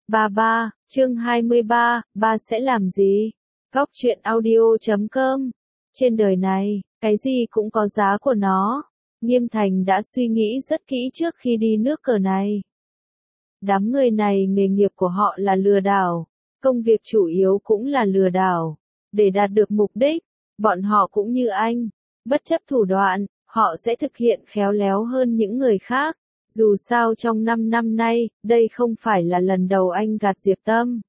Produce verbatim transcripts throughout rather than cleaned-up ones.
Ba ba, chương hai mươi ba, ba sẽ làm gì? Góc truyện audio chấm com. Trên đời này, cái gì cũng có giá của nó. Nghiêm Thành đã suy nghĩ rất kỹ trước khi đi nước cờ này. Đám người này nghề nghiệp của họ là lừa đảo, công việc chủ yếu cũng là lừa đảo. Để đạt được mục đích, bọn họ cũng như anh, bất chấp thủ đoạn, họ sẽ thực hiện khéo léo hơn những người khác. Dù sao trong năm năm nay, đây không phải là lần đầu anh gạt Diệp Tâm.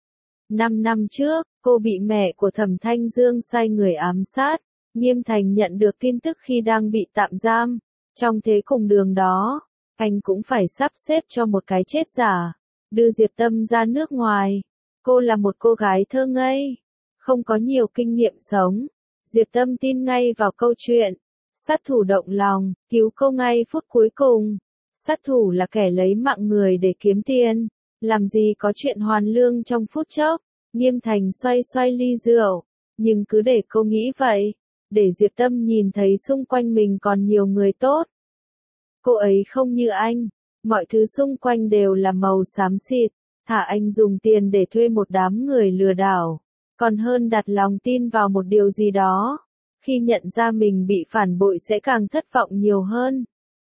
Năm năm trước, cô bị mẹ của Thẩm Thanh Dương sai người ám sát. Nghiêm Thành nhận được tin tức khi đang bị tạm giam. Trong thế cùng đường đó, anh cũng phải sắp xếp cho một cái chết giả, đưa Diệp Tâm ra nước ngoài. Cô là một cô gái thơ ngây, không có nhiều kinh nghiệm sống. Diệp Tâm tin ngay vào câu chuyện. Sát thủ động lòng, cứu cô ngay phút cuối cùng. Sát thủ là kẻ lấy mạng người để kiếm tiền, làm gì có chuyện hoàn lương trong phút chốc. Nghiêm Thành xoay xoay ly rượu, nhưng cứ để cô nghĩ vậy, để Diệp Tâm nhìn thấy xung quanh mình còn nhiều người tốt. Cô ấy không như anh, mọi thứ xung quanh đều là màu xám xịt, thà anh dùng tiền để thuê một đám người lừa đảo, còn hơn đặt lòng tin vào một điều gì đó, khi nhận ra mình bị phản bội sẽ càng thất vọng nhiều hơn.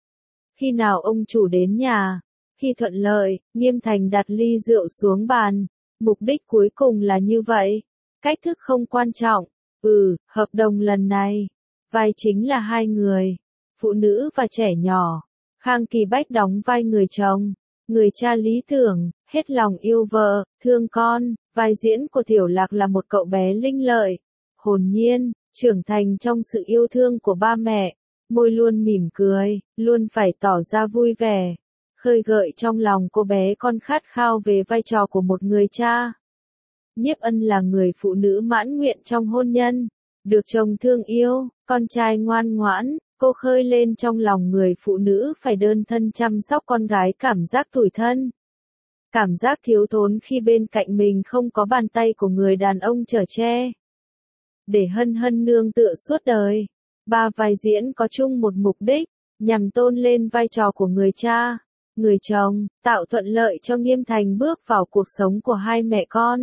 Khi nào ông chủ đến nhà, khi thuận lợi, Nghiêm Thành đặt ly rượu xuống bàn. Mục đích cuối cùng là như vậy. Cách thức không quan trọng. Ừ, hợp đồng lần này, vai chính là hai người, phụ nữ và trẻ nhỏ. Khang Kỳ Bách đóng vai người chồng, người cha lý tưởng, hết lòng yêu vợ, thương con. Vai diễn của Tiểu Lạc là một cậu bé linh lợi, hồn nhiên, trưởng thành trong sự yêu thương của ba mẹ. Môi luôn mỉm cười, luôn phải tỏ ra vui vẻ, khơi gợi trong lòng cô bé con khát khao về vai trò của một người cha. Nhiếp Ân là người phụ nữ mãn nguyện trong hôn nhân, được chồng thương yêu, con trai ngoan ngoãn, cô khơi lên trong lòng người phụ nữ phải đơn thân chăm sóc con gái cảm giác tủi thân. Cảm giác thiếu thốn khi bên cạnh mình không có bàn tay của người đàn ông chở che. Để hân hân nương tựa suốt đời. Ba vai diễn có chung một mục đích, nhằm tôn lên vai trò của người cha, người chồng, tạo thuận lợi cho Nghiêm Thành bước vào cuộc sống của hai mẹ con.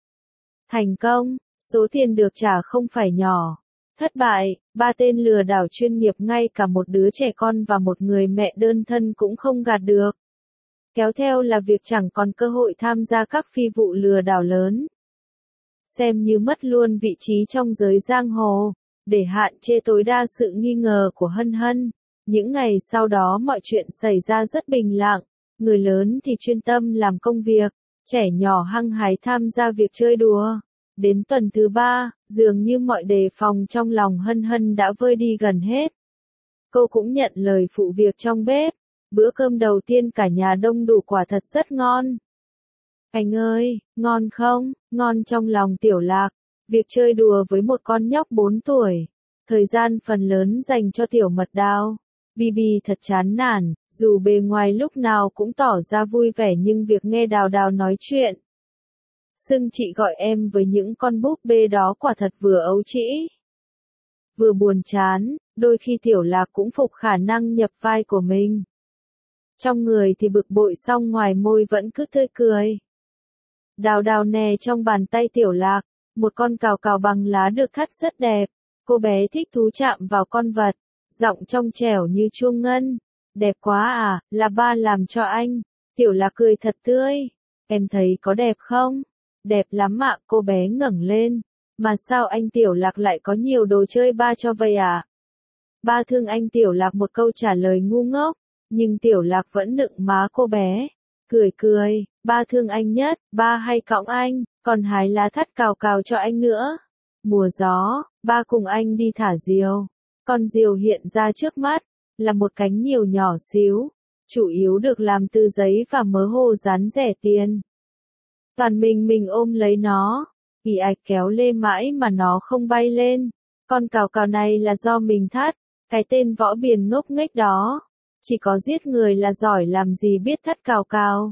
Thành công, số tiền được trả không phải nhỏ. Thất bại, ba tên lừa đảo chuyên nghiệp ngay cả một đứa trẻ con và một người mẹ đơn thân cũng không gạt được. Kéo theo là việc chẳng còn cơ hội tham gia các phi vụ lừa đảo lớn. Xem như mất luôn vị trí trong giới giang hồ. Để hạn chế tối đa sự nghi ngờ của Hân Hân, những ngày sau đó mọi chuyện xảy ra rất bình lặng, người lớn thì chuyên tâm làm công việc, trẻ nhỏ hăng hái tham gia việc chơi đùa. Đến tuần thứ ba, dường như mọi đề phòng trong lòng Hân Hân đã vơi đi gần hết. Cô cũng nhận lời phụ việc trong bếp, bữa cơm đầu tiên cả nhà đông đủ quả thật rất ngon. Anh ơi, ngon không? Ngon trong lòng Tiểu Lạc. Việc chơi đùa với một con nhóc bốn tuổi, thời gian phần lớn dành cho Tiểu Mật Đao. Bibi thật chán nản, dù bề ngoài lúc nào cũng tỏ ra vui vẻ nhưng việc nghe Đào Đào nói chuyện, xưng chị gọi em với những con búp bê đó quả thật vừa ấu trĩ, vừa buồn chán. Đôi khi Tiểu Lạc cũng phục khả năng nhập vai của mình. Trong người thì bực bội song ngoài môi vẫn cứ tươi cười. Đào Đào nè trong bàn tay Tiểu Lạc. Một con cào cào bằng lá được thắt rất đẹp. Cô bé thích thú chạm vào con vật. Giọng trong trẻo như chuông ngân. Đẹp quá à, là ba làm cho anh. Tiểu Lạc cười thật tươi. Em thấy có đẹp không? Đẹp lắm ạ, cô bé ngẩng lên. Mà sao anh Tiểu Lạc lại có nhiều đồ chơi ba cho vậy à? Ba thương anh. Tiểu Lạc một câu trả lời ngu ngốc. Nhưng Tiểu Lạc vẫn nựng má cô bé. Cười cười, ba thương anh nhất, ba hay cõng anh, còn hái lá thắt cào cào cho anh nữa. Mùa gió, ba cùng anh đi thả diều. Con diều hiện ra trước mắt, là một cánh nhiều nhỏ xíu, chủ yếu được làm từ giấy và mớ hồ dán rẻ tiền. Toàn mình mình ôm lấy nó, ì ạch kéo lê mãi mà nó không bay lên. Con cào cào này là do mình thắt, cái tên võ biền ngốc nghếch đó. Chỉ có giết người là giỏi làm gì biết thắt cào cào.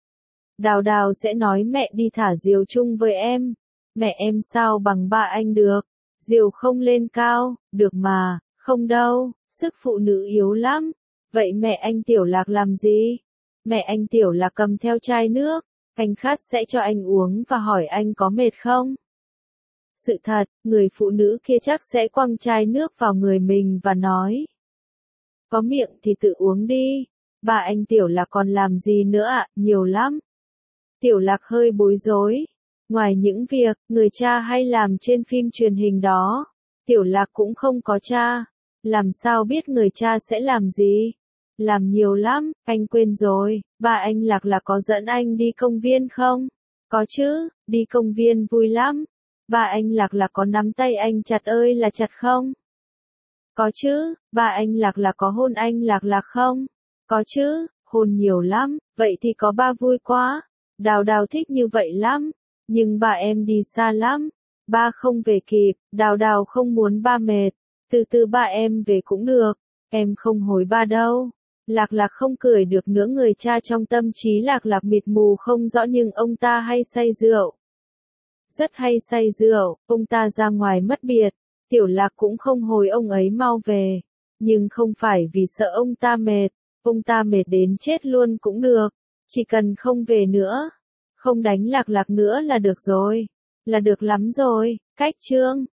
Đào Đào sẽ nói mẹ đi thả diều chung với em. Mẹ em sao bằng ba anh được. Diều không lên cao, được mà, không đâu, sức phụ nữ yếu lắm. Vậy mẹ anh Tiểu Lạc làm gì? Mẹ anh Tiểu Lạc cầm theo chai nước, Anh khát sẽ cho anh uống và hỏi anh có mệt không. Sự thật, người phụ nữ kia chắc sẽ quăng chai nước vào người mình và nói. Có miệng thì tự uống đi. Bà anh Tiểu Lạc còn làm gì nữa ạ, nhiều lắm. Tiểu Lạc hơi bối rối. Ngoài những việc, người cha hay làm trên phim truyền hình đó, Tiểu Lạc cũng không có cha. Làm sao biết người cha sẽ làm gì? Làm nhiều lắm, anh quên rồi, ba anh Lạc là có dẫn anh đi công viên không? Có chứ, đi công viên vui lắm. Ba anh Lạc là có nắm tay anh chặt ơi là chặt không? Có chứ, ba anh Lạc là có hôn anh Lạc Lạc không? Có chứ, hôn nhiều lắm, vậy thì có ba vui quá. Đào Đào thích như vậy lắm, nhưng ba em đi xa lắm. Ba không về kịp, Đào Đào không muốn ba mệt. Từ từ ba em về cũng được, em không hối ba đâu. Lạc Lạc không cười được nữa, người cha trong tâm trí Lạc Lạc mịt mù không rõ, nhưng ông ta hay say rượu. Rất hay say rượu, ông ta ra ngoài mất biệt. Tiểu Lạc cũng không hối ông ấy mau về. Nhưng không phải vì sợ ông ta mệt, ông ta mệt đến chết luôn cũng được. Chỉ cần không về nữa, không đánh Lạc Lạc nữa là được rồi. Là được lắm rồi, cách chương.